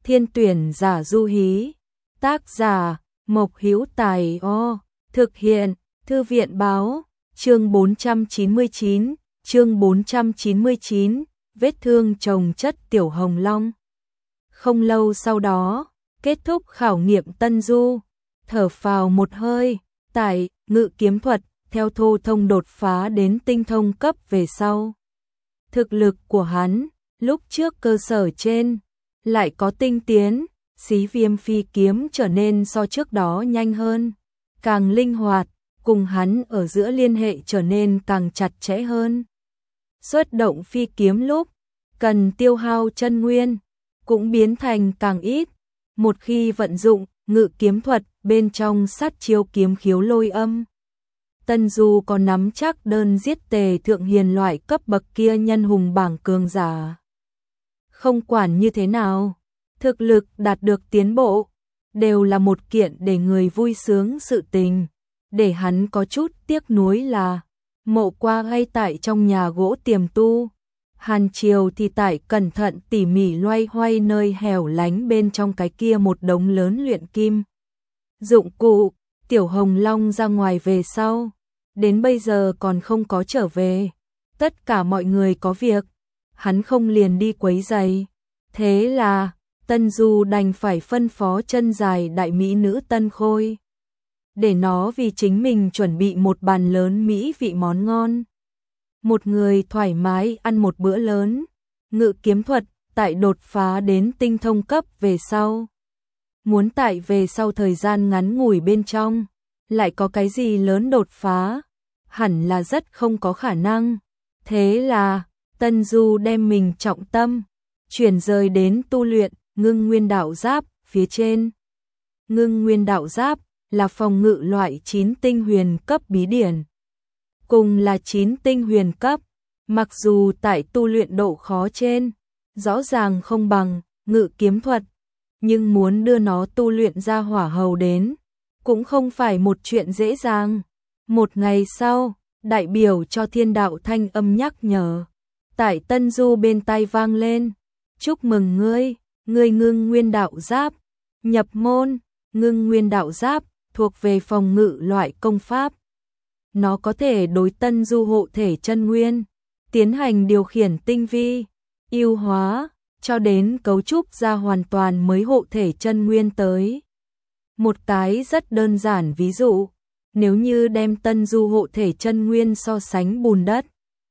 Thiên tuyển giả du hí. Tác giả Mộc Hữu Tài. Thực hiện Thư viện báo. Chương 499, vết thương chồng chất Tiểu Hồng Long. Không lâu sau đó, kết thúc khảo nghiệm Tân Du, thở phào một hơi, tại ngự kiếm thuật, theo thô thông đột phá đến tinh thông cấp về sau. Thực lực của hắn, lúc trước cơ sở trên, lại có tinh tiến, Xí Viêm phi kiếm trở nên so trước đó nhanh hơn, càng linh hoạt, cùng hắn ở giữa liên hệ trở nên càng chặt chẽ hơn. Xuất động phi kiếm lúc, cần tiêu hao chân nguyên, cũng biến thành càng ít. Một khi vận dụng ngự kiếm thuật bên trong sát chiêu kiếm khiếu lôi âm, Tân Du có nắm chắc đơn giết Tề Thượng Hiền loại cấp bậc kia nhân hùng bảng cường giả. Không quản như thế nào, thực lực đạt được tiến bộ, đều là một kiện để người vui sướng sự tình. Để hắn có chút tiếc nuối là, Mộ Qua ngay tại trong nhà gỗ tiềm tu, Hàn Triều thì tại cẩn thận tỉ mỉ loay hoay nơi hẻo lánh bên trong cái kia một đống lớn luyện kim dụng cụ. Tiểu Hồng Long ra ngoài về sau, đến bây giờ còn không có trở về. Tất cả mọi người có việc, hắn không liền đi quấy rầy. Thế là Tân Du đành phải phân phó chân dài đại mỹ nữ Tân Khôi, để nó vì chính mình chuẩn bị một bàn lớn mỹ vị món ngon. Một người thoải mái ăn một bữa lớn. Ngự kiếm thuật tại đột phá đến tinh thông cấp về sau, muốn tại về sau thời gian ngắn ngủi bên trong lại có cái gì lớn đột phá, hẳn là rất không có khả năng. Thế là Tân Du đem mình trọng tâm chuyển rời đến tu luyện Ngưng Nguyên Đạo Giáp phía trên. Ngưng Nguyên Đạo Giáp là phòng ngự loại 9 tinh huyền cấp bí điển. Cùng là 9 tinh huyền cấp, mặc dù tại tu luyện độ khó trên, rõ ràng không bằng ngự kiếm thuật, nhưng muốn đưa nó tu luyện ra hỏa hầu đến, cũng không phải một chuyện dễ dàng. Một ngày sau, đại biểu cho thiên đạo thanh âm nhắc nhở, tại Tân Du bên tai vang lên. Chúc mừng ngươi, ngươi Ngưng Nguyên Đạo Giáp nhập môn. Ngưng Nguyên Đạo Giáp thuộc về phòng ngự loại công pháp. Nó có thể đối Tân Du hộ thể chân nguyên tiến hành điều khiển tinh vi, ưu hóa, cho đến cấu trúc ra hoàn toàn mới hộ thể chân nguyên tới. Một cái rất đơn giản ví dụ, nếu như đem Tân Du hộ thể chân nguyên so sánh bùn đất,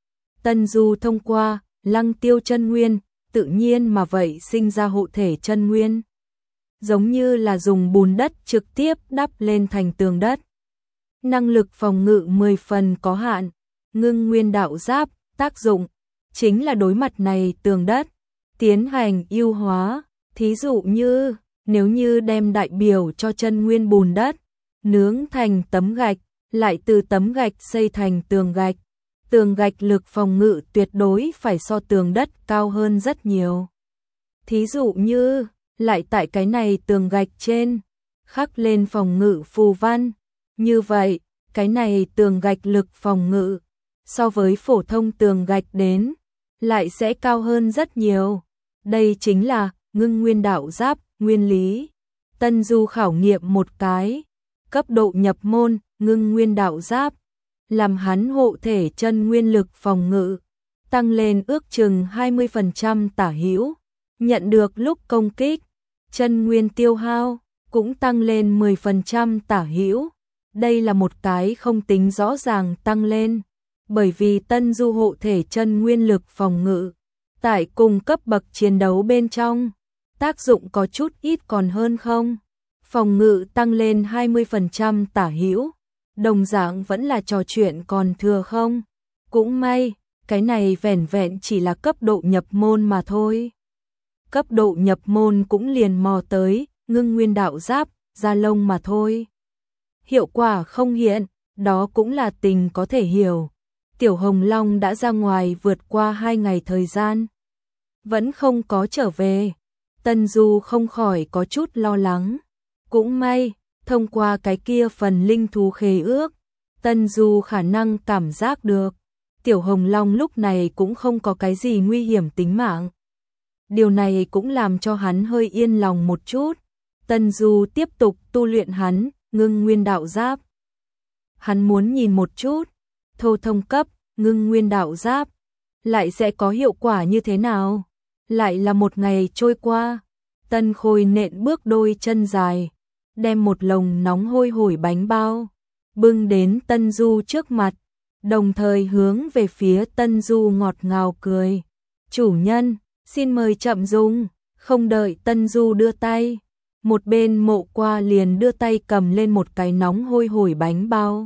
Tân Du thông qua lăng tiêu chân nguyên, tự nhiên mà vậy sinh ra hộ thể chân nguyên, giống như là dùng bùn đất trực tiếp đắp lên thành tường đất. Năng lực phòng ngự 10 phần có hạn. Ngưng Nguyên Đạo Giáp tác dụng chính là đối mặt này tường đất tiến hành ưu hóa. Thí dụ như nếu như đem đại biểu cho chân nguyên bùn đất nướng thành tấm gạch, lại từ tấm gạch xây thành tường gạch, tường gạch lực phòng ngự tuyệt đối phải so tường đất cao hơn rất nhiều. Thí dụ như lại tại cái này tường gạch trên khắc lên phòng ngự phù văn, như vậy cái này tường gạch lực phòng ngự so với phổ thông tường gạch đến lại sẽ cao hơn rất nhiều. Đây chính là Ngưng Nguyên Đạo Giáp nguyên lý. Tân Du khảo nghiệm một cái cấp độ nhập môn Ngưng Nguyên Đạo Giáp, làm hắn hộ thể chân nguyên lực phòng ngự tăng lên ước chừng 20% tả hữu, nhận được lúc công kích chân nguyên tiêu hao cũng tăng lên 10% tả hữu. Đây là một cái không tính rõ ràng tăng lên, bởi vì Tân Du hộ thể chân nguyên lực phòng ngự tại cùng cấp bậc chiến đấu bên trong, tác dụng có chút ít còn hơn không. Phòng ngự tăng lên 20% tả hữu, đồng dạng vẫn là trò chuyện còn thừa không. Cũng may, cái này vẻn vẹn chỉ là cấp độ nhập môn mà thôi. Cấp độ nhập môn cũng liền mò tới Ngưng Nguyên Đạo Giáp da lông mà thôi. Hiệu quả không hiện, đó cũng là tình có thể hiểu. Tiểu Hồng Long đã ra ngoài vượt qua 2 ngày thời gian, vẫn không có trở về. Tân Du không khỏi có chút lo lắng. Cũng may, thông qua cái kia phần linh thú khế ước, Tân Du khả năng cảm giác được Tiểu Hồng Long lúc này cũng không có cái gì nguy hiểm tính mạng. Điều này cũng làm cho hắn hơi yên lòng một chút. Tân Du tiếp tục tu luyện hắn, ngưng nguyên đạo giáp. Hắn muốn nhìn một chút, thô thông cấp, ngưng nguyên đạo giáp, lại sẽ có hiệu quả như thế nào? Lại là một ngày trôi qua, Tân Khôi nện bước đôi chân dài, đem một lồng nóng hôi hổi bánh bao, bưng đến Tân Du trước mặt, đồng thời hướng về phía Tân Du ngọt ngào cười. Chủ nhân, xin mời chậm dùng, không đợi Tân Du đưa tay. Một bên Mộ Qua liền đưa tay cầm lên một cái nóng hôi hổi bánh bao.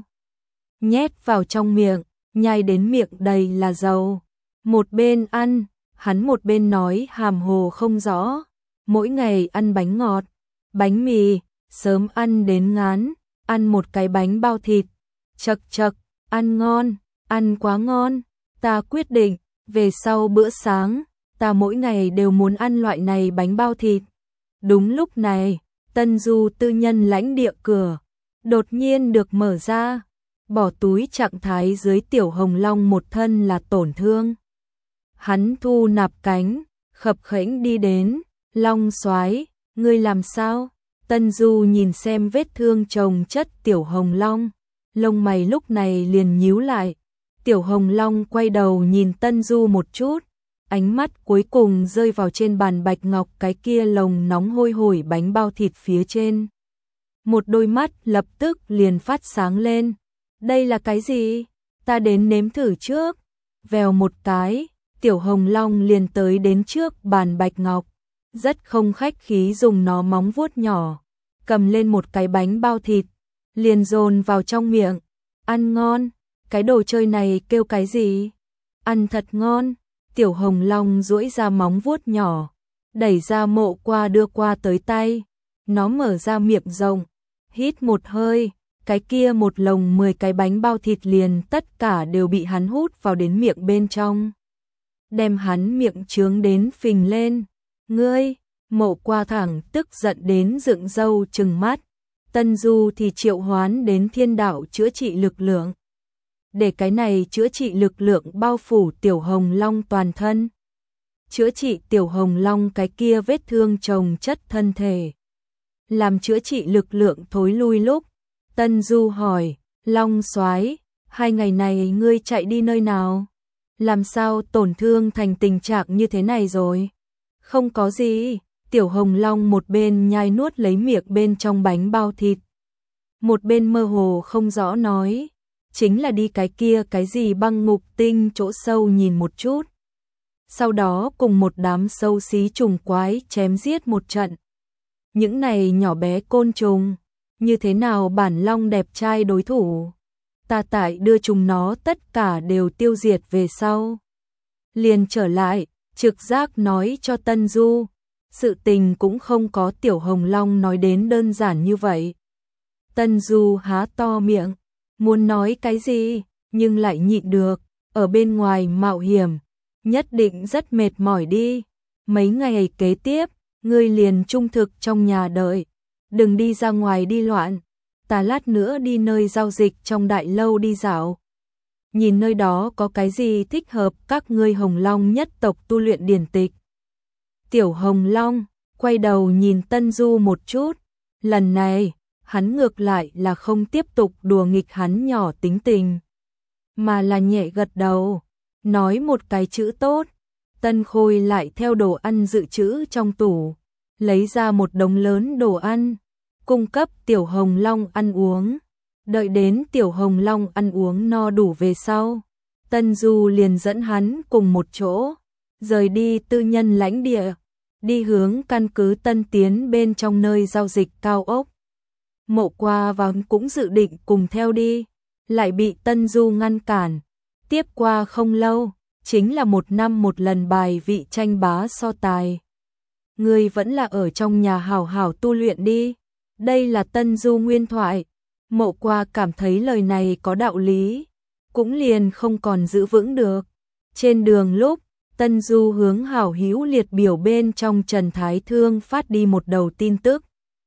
Nhét vào trong miệng, nhai đến miệng đầy là dầu. Một bên ăn, hắn một bên nói hàm hồ không rõ. Mỗi ngày ăn bánh ngọt, bánh mì, sớm ăn đến ngán, ăn một cái bánh bao thịt. Chậc chậc, ăn ngon, ăn quá ngon. Ta quyết định, về sau bữa sáng, ta mỗi ngày đều muốn ăn loại này bánh bao thịt. Đúng lúc này, Tân Du tư nhân lãnh địa cửa đột nhiên được mở ra, bỏ túi trạng thái dưới Tiểu Hồng Long một thân là tổn thương. Hắn thu nạp cánh, khập khẽnh đi đến, Long Soái, ngươi làm sao? Tân Du nhìn xem vết thương chồng chất Tiểu Hồng Long, lông mày lúc này liền nhíu lại. Tiểu Hồng Long quay đầu nhìn Tân Du một chút, ánh mắt cuối cùng rơi vào trên bàn bạch ngọc cái kia lồng nóng hôi hổi bánh bao thịt phía trên. Một đôi mắt lập tức liền phát sáng lên. Đây là cái gì? Ta đến nếm thử trước. Vèo một cái, Tiểu Hồng Long liền tới đến trước bàn bạch ngọc, rất không khách khí dùng nó móng vuốt nhỏ, cầm lên một cái bánh bao thịt, liền dồn vào trong miệng. Ăn ngon, cái đồ chơi này kêu cái gì? Ăn thật ngon. Tiểu Hồng Long duỗi ra móng vuốt nhỏ, đẩy ra Mộ Qua đưa qua tới tay. Nó mở ra miệng rộng, hít một hơi, cái kia một lồng 10 cái bánh bao thịt liền tất cả đều bị hắn hút vào đến miệng bên trong. Đem hắn miệng trướng đến phình lên. Ngươi, Mộ Qua thẳng tức giận đến dựng râu trừng mắt. Tân Du thì triệu hoán đến thiên đạo chữa trị lực lượng, để cái này chữa trị lực lượng bao phủ Tiểu Hồng Long toàn thân. Chữa trị Tiểu Hồng Long cái kia vết thương chồng chất thân thể. Làm chữa trị lực lượng thối lui lúc, Tân Du hỏi, Long Soái, 2 ngày này ngươi chạy đi nơi nào? Làm sao tổn thương thành tình trạng như thế này rồi? Không có gì, Tiểu Hồng Long một bên nhai nuốt lấy miệng bên trong bánh bao thịt, một bên mơ hồ không rõ nói, chính là đi cái kia cái gì Băng Ngục Tinh chỗ sâu nhìn một chút. Sau đó cùng một đám sâu xí trùng quái chém giết một trận. Những này nhỏ bé côn trùng, như thế nào bản long đẹp trai đối thủ? Ta tại đưa chúng nó tất cả đều tiêu diệt về sau. Liền trở lại, trực giác nói cho Tân Du, sự tình cũng không có Tiểu Hồng Long nói đến đơn giản như vậy. Tân Du há to miệng, muốn nói cái gì, nhưng lại nhịn được, ở bên ngoài mạo hiểm, nhất định rất mệt mỏi đi. Mấy ngày kế tiếp, ngươi liền trung thực trong nhà đợi, đừng đi ra ngoài đi loạn, ta lát nữa đi nơi giao dịch trong đại lâu đi dạo. Nhìn nơi đó có cái gì thích hợp các ngươi Hồng Long nhất tộc tu luyện điển tịch. Tiểu Hồng Long quay đầu nhìn Tân Du một chút, lần này hắn ngược lại là không tiếp tục đùa nghịch hắn nhỏ tính tình, mà là nhẹ gật đầu, nói một cái chữ tốt. Tân Khôi lại theo đồ ăn dự trữ trong tủ, lấy ra một đống lớn đồ ăn, cung cấp Tiểu Hồng Long ăn uống. Đợi đến Tiểu Hồng Long ăn uống no đủ về sau, Tân Du liền dẫn hắn cùng một chỗ, rời đi tư nhân lãnh địa, đi hướng căn cứ Tân Tiến bên trong nơi giao dịch cao ốc. Mộ Qua và cũng dự định cùng theo đi, lại bị Tân Du ngăn cản. Tiếp qua không lâu, chính là 1 năm một lần bài vị tranh bá so tài. Ngươi vẫn là ở trong nhà hảo hảo tu luyện đi. Đây là Tân Du nguyên thoại. Mộ Qua cảm thấy lời này có đạo lý, cũng liền không còn giữ vững được. Trên đường lúc, Tân Du hướng hảo hữu liệt biểu bên trong Trần Thái Thương phát đi một đầu tin tức.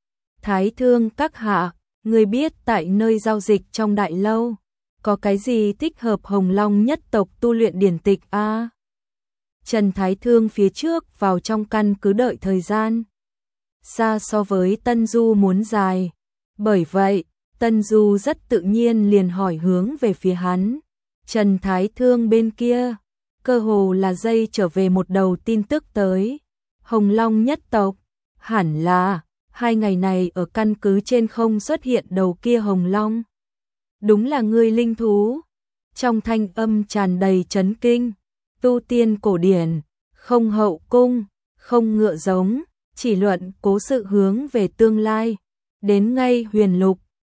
Thái Thương các hạ, người biết tại nơi giao dịch trong đại lâu, có cái gì thích hợp Hồng Long nhất tộc tu luyện điển tịch a? Trần Thái Thương phía trước vào trong căn cứ đợi thời gian xa so với Tân Du muốn dài. Bởi vậy, Tân Du rất tự nhiên liền hỏi hướng về phía hắn. Trần Thái Thương bên kia, cơ hồ là dây trở về một đầu tin tức tới. Hồng Long nhất tộc, hẳn là 2 ngày này ở căn cứ trên không xuất hiện đầu kia Hồng Long. Đúng là ngươi linh thú. Trong thanh âm tràn đầy chấn kinh, tu tiên cổ điển, không hậu cung, không ngựa giống, chỉ luận cố sự hướng về tương lai. Đến ngay huyền lục,